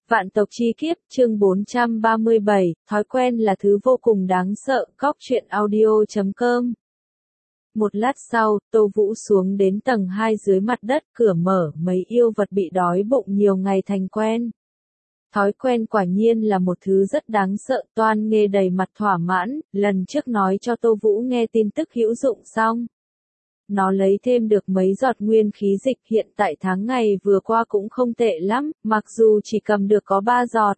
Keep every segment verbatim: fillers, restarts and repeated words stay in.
Vạn tộc chi kiếp, chương bốn trăm ba mươi bảy, thói quen là thứ vô cùng đáng sợ, cóc truyện audio chấm com. Một lát sau, Tô Vũ xuống đến tầng hai dưới mặt đất, cửa mở, mấy yêu vật bị đói bụng nhiều ngày thành quen. Thói quen quả nhiên là một thứ rất đáng sợ, Toan Nghê đầy mặt thỏa mãn, lần trước nói cho Tô Vũ nghe tin tức hữu dụng xong. Nó lấy thêm được mấy giọt nguyên khí dịch, hiện tại tháng ngày vừa qua cũng không tệ lắm, mặc dù chỉ cầm được có ba giọt.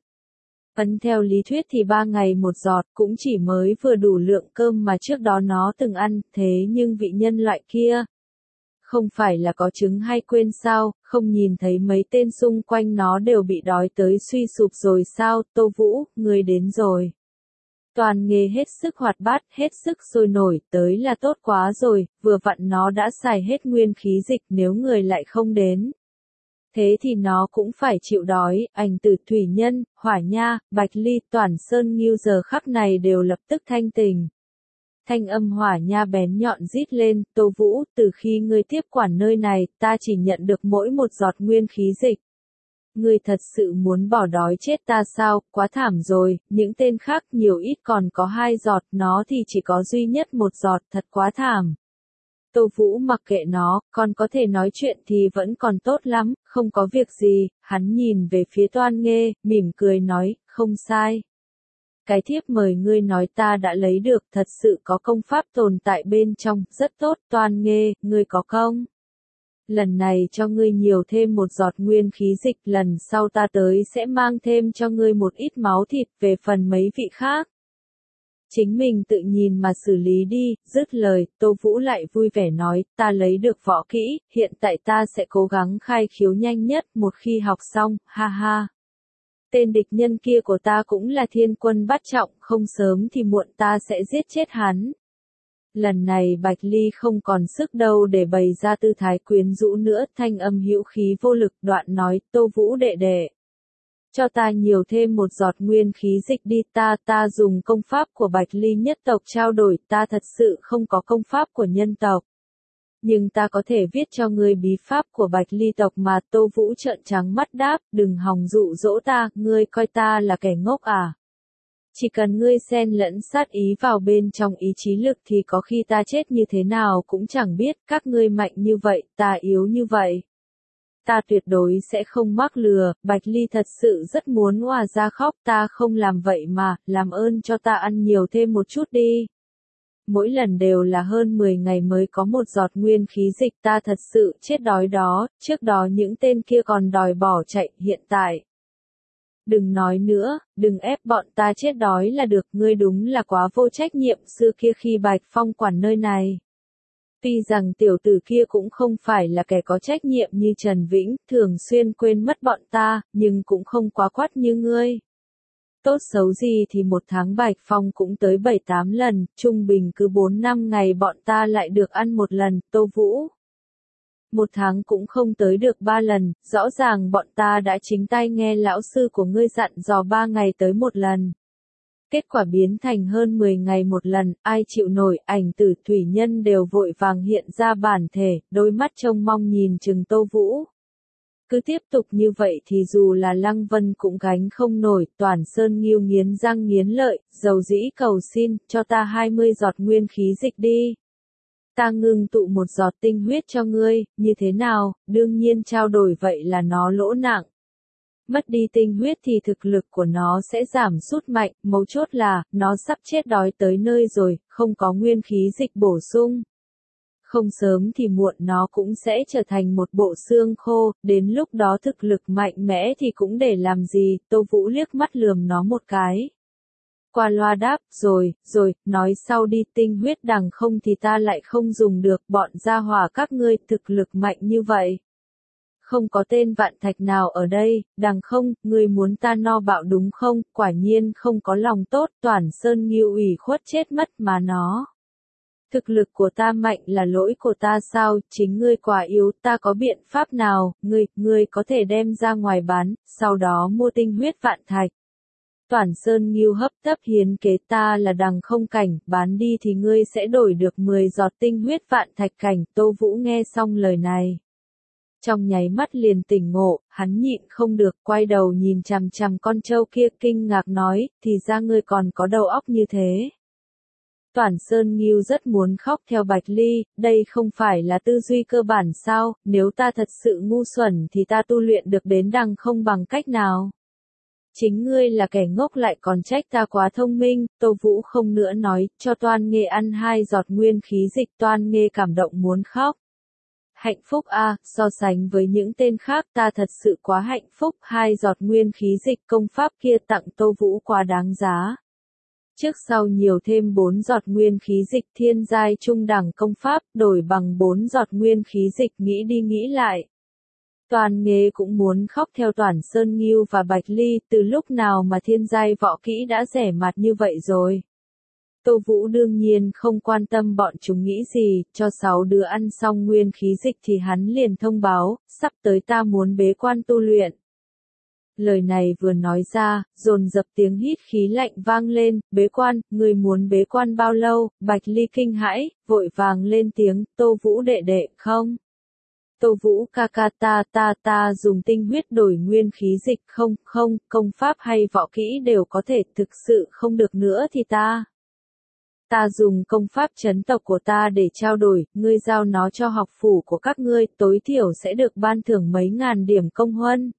Ấn theo lý thuyết thì ba ngày một giọt cũng chỉ mới vừa đủ lượng cơm mà trước đó nó từng ăn, thế nhưng vị nhân loại kia không phải là có trứng hay quên sao, không nhìn thấy mấy tên xung quanh nó đều bị đói tới suy sụp rồi sao, Tô Vũ, ngươi đến rồi. Toan Nghê hết sức hoạt bát, hết sức sôi nổi, tới là tốt quá rồi, vừa vặn nó đã xài hết nguyên khí dịch nếu người lại không đến. Thế thì nó cũng phải chịu đói, Ảnh Tử, Thủy Nhân, Hỏa Nha, Bạch Ly, Toản Sơn Ngưu giờ khắc này đều lập tức thanh tình. Thanh âm Hỏa Nha bén nhọn rít lên, Tô Vũ, từ khi ngươi tiếp quản nơi này, ta chỉ nhận được mỗi một giọt nguyên khí dịch. Ngươi thật sự muốn bỏ đói chết ta sao, quá thảm rồi, những tên khác nhiều ít còn có hai giọt, nó thì chỉ có duy nhất một giọt, thật quá thảm. Tô Vũ mặc kệ nó, còn có thể nói chuyện thì vẫn còn tốt lắm, không có việc gì, hắn nhìn về phía Toan Nghê, mỉm cười nói, không sai. Cái thiếp mời ngươi nói ta đã lấy được, thật sự có công pháp tồn tại bên trong, rất tốt, Toan Nghê, ngươi có công. Lần này cho ngươi nhiều thêm một giọt nguyên khí dịch, lần sau ta tới sẽ mang thêm cho ngươi một ít máu thịt, về phần mấy vị khác. Chính mình tự nhìn mà xử lý đi, dứt lời, Tô Vũ lại vui vẻ nói, ta lấy được võ kỹ, hiện tại ta sẽ cố gắng khai khiếu nhanh nhất, một khi học xong, ha ha. Tên địch nhân kia của ta cũng là thiên quân bát trọng, không sớm thì muộn ta sẽ giết chết hắn. Lần này Bạch Ly không còn sức đâu để bày ra tư thái quyến rũ nữa, thanh âm hữu khí vô lực, đoạn nói, Tô Vũ đệ đệ. Cho ta nhiều thêm một giọt nguyên khí dịch đi, ta, ta dùng công pháp của Bạch Ly nhất tộc trao đổi, ta thật sự không có công pháp của nhân tộc. Nhưng ta có thể viết cho ngươi bí pháp của Bạch Ly tộc mà, Tô Vũ trợn trắng mắt đáp, đừng hòng dụ dỗ ta, ngươi coi ta là kẻ ngốc à. Chỉ cần ngươi xen lẫn sát ý vào bên trong ý chí lực thì có khi ta chết như thế nào cũng chẳng biết, các ngươi mạnh như vậy, ta yếu như vậy. Ta tuyệt đối sẽ không mắc lừa, Bạch Ly thật sự rất muốn òa ra khóc, ta không làm vậy mà, làm ơn cho ta ăn nhiều thêm một chút đi. Mỗi lần đều là hơn mười ngày mới có một giọt nguyên khí dịch, ta thật sự chết đói đó, trước đó những tên kia còn đòi bỏ chạy, hiện tại. Đừng nói nữa, đừng ép bọn ta chết đói là được, ngươi đúng là quá vô trách nhiệm, xưa kia khi Bạch Phong quản nơi này. Tuy rằng tiểu tử kia cũng không phải là kẻ có trách nhiệm như Trần Vĩnh, thường xuyên quên mất bọn ta, nhưng cũng không quá quát như ngươi. Tốt xấu gì thì một tháng Bạch Phong cũng tới bảy tám lần, trung bình cứ bốn năm ngày bọn ta lại được ăn một lần, Tô Vũ. Một tháng cũng không tới được ba lần, rõ ràng bọn ta đã chính tay nghe lão sư của ngươi dặn dò ba ngày tới một lần. Kết quả biến thành hơn mười ngày một lần, ai chịu nổi, Ảnh Tử, Thủy Nhân đều vội vàng hiện ra bản thể, đôi mắt trông mong nhìn chừng Tô Vũ. Cứ tiếp tục như vậy thì dù là Lăng Vân cũng gánh không nổi, Toản Sơn Ngưu nghiến răng nghiến lợi, dầu dĩ cầu xin, cho ta hai mươi giọt nguyên khí dịch đi. Ta ngưng tụ một giọt tinh huyết cho ngươi, như thế nào, đương nhiên trao đổi vậy là nó lỗ nặng. Mất đi tinh huyết thì thực lực của nó sẽ giảm sút mạnh, mấu chốt là, nó sắp chết đói tới nơi rồi, không có nguyên khí dịch bổ sung. Không sớm thì muộn nó cũng sẽ trở thành một bộ xương khô, đến lúc đó thực lực mạnh mẽ thì cũng để làm gì, Tô Vũ liếc mắt lườm nó một cái. Qua loa đáp, rồi, rồi, nói sau đi, tinh huyết đằng không thì ta lại không dùng được, bọn gia hỏa các ngươi thực lực mạnh như vậy. Không có tên vạn thạch nào ở đây, đằng không, ngươi muốn ta no bạo đúng không, quả nhiên không có lòng tốt, Toản Sơn Ngưu ủy khuất chết mất mà nó. Thực lực của ta mạnh là lỗi của ta sao, chính ngươi quá yếu, ta có biện pháp nào, ngươi, ngươi có thể đem ra ngoài bán, sau đó mua tinh huyết vạn thạch. Toản Sơn Ngưu hấp tấp hiến kế, ta là đằng không cảnh, bán đi thì ngươi sẽ đổi được mười giọt tinh huyết vạn thạch cảnh, Tô Vũ nghe xong lời này. Trong nháy mắt liền tỉnh ngộ, hắn nhịn không được, quay đầu nhìn chằm chằm con trâu kia kinh ngạc nói, thì ra ngươi còn có đầu óc như thế. Toản Sơn Ngưu rất muốn khóc theo Bạch Ly, đây không phải là tư duy cơ bản sao, nếu ta thật sự ngu xuẩn thì ta tu luyện được đến đằng không bằng cách nào. Chính ngươi là kẻ ngốc lại còn trách ta quá thông minh, Tô Vũ không nữa nói, cho Toan Nghê ăn hai giọt nguyên khí dịch. Toan Nghê cảm động muốn khóc. Hạnh phúc a, so sánh với những tên khác ta thật sự quá hạnh phúc, hai giọt nguyên khí dịch công pháp kia tặng Tô Vũ quá đáng giá. Trước sau nhiều thêm bốn giọt nguyên khí dịch thiên giai trung đẳng công pháp, đổi bằng bốn giọt nguyên khí dịch, nghĩ đi nghĩ lại. Toan Nghê cũng muốn khóc theo Toản Sơn Ngưu và Bạch Ly, từ lúc nào mà thiên giai võ kỹ đã rẻ mạt như vậy rồi. Tô Vũ đương nhiên không quan tâm bọn chúng nghĩ gì, cho sáu đứa ăn xong nguyên khí dịch thì hắn liền thông báo, sắp tới ta muốn bế quan tu luyện. Lời này vừa nói ra, dồn dập tiếng hít khí lạnh vang lên, bế quan, người muốn bế quan bao lâu? Bạch Ly kinh hãi, vội vàng lên tiếng, Tô Vũ đệ đệ, không. Tô Vũ ca ca ta ta ta dùng tinh huyết đổi nguyên khí dịch, không, không, công pháp hay võ kỹ đều có thể, thực sự không được nữa thì ta. Ta dùng công pháp chấn tộc của ta để trao đổi, ngươi giao nó cho học phủ của các ngươi, tối thiểu sẽ được ban thưởng mấy ngàn điểm công huân.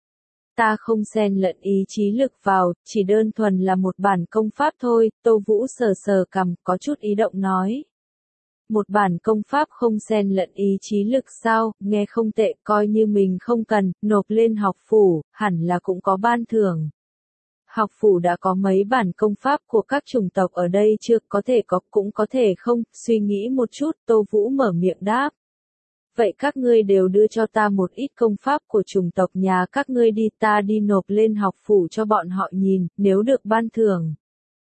Ta không xen lẫn ý chí lực vào, chỉ đơn thuần là một bản công pháp thôi, Tô Vũ sờ sờ cằm, có chút ý động nói. Một bản công pháp không xen lẫn ý chí lực sao, nghe không tệ, coi như mình không cần, nộp lên học phủ, hẳn là cũng có ban thưởng. Học phủ đã có mấy bản công pháp của các chủng tộc ở đây chưa, có thể có cũng có thể không, suy nghĩ một chút, Tô Vũ mở miệng đáp. Vậy các ngươi đều đưa cho ta một ít công pháp của chủng tộc nhà các ngươi đi, ta đi nộp lên học phủ cho bọn họ nhìn, nếu được ban thưởng.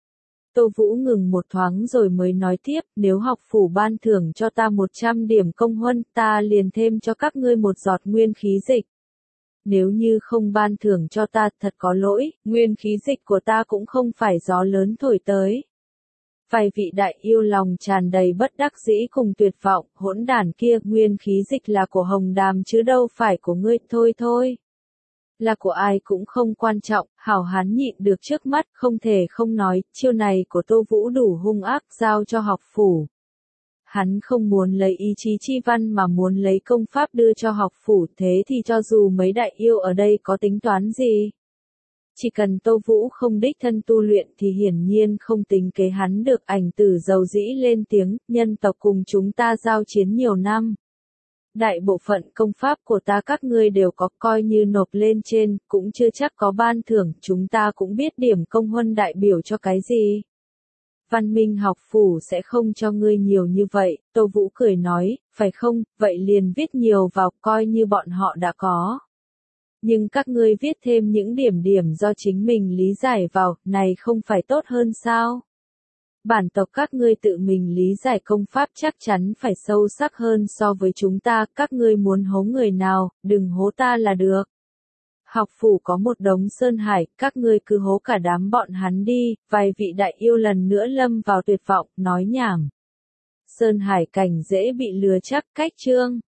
Tô Vũ ngừng một thoáng rồi mới nói tiếp, nếu học phủ ban thưởng cho ta một trăm điểm công huân, ta liền thêm cho các ngươi một giọt nguyên khí dịch. Nếu như không ban thưởng cho ta, thật có lỗi, nguyên khí dịch của ta cũng không phải gió lớn thổi tới. Vài vị đại yêu lòng tràn đầy bất đắc dĩ cùng tuyệt vọng, hỗn đản kia, nguyên khí dịch là của Hồng Đàm chứ đâu phải của ngươi, thôi thôi. Là của ai cũng không quan trọng, hảo hán nhịn được trước mắt, không thể không nói, chiêu này của Tô Vũ đủ hung ác, giao cho học phủ. Hắn không muốn lấy ý chí chi văn mà muốn lấy công pháp đưa cho học phủ, thế thì cho dù mấy đại yêu ở đây có tính toán gì. Chỉ cần Tô Vũ không đích thân tu luyện thì hiển nhiên không tính kế hắn được. Ảnh Tử dầu dĩ lên tiếng, nhân tộc cùng chúng ta giao chiến nhiều năm. Đại bộ phận công pháp của ta các ngươi đều có, coi như nộp lên trên, cũng chưa chắc có ban thưởng, chúng ta cũng biết điểm công huân đại biểu cho cái gì. Văn Minh học phủ sẽ không cho ngươi nhiều như vậy, Tô Vũ cười nói, phải không, vậy liền viết nhiều vào, coi như bọn họ đã có. Nhưng các ngươi viết thêm những điểm điểm do chính mình lý giải vào, này không phải tốt hơn sao? Bản tộc các ngươi tự mình lý giải công pháp chắc chắn phải sâu sắc hơn so với chúng ta, các ngươi muốn hố người nào, đừng hố ta là được. Học phủ có một đống sơn hải, các ngươi cứ hố cả đám bọn hắn đi, vài vị đại yêu lần nữa lâm vào tuyệt vọng, nói nhảm. Sơn hải cảnh dễ bị lừa chắc, cách chương.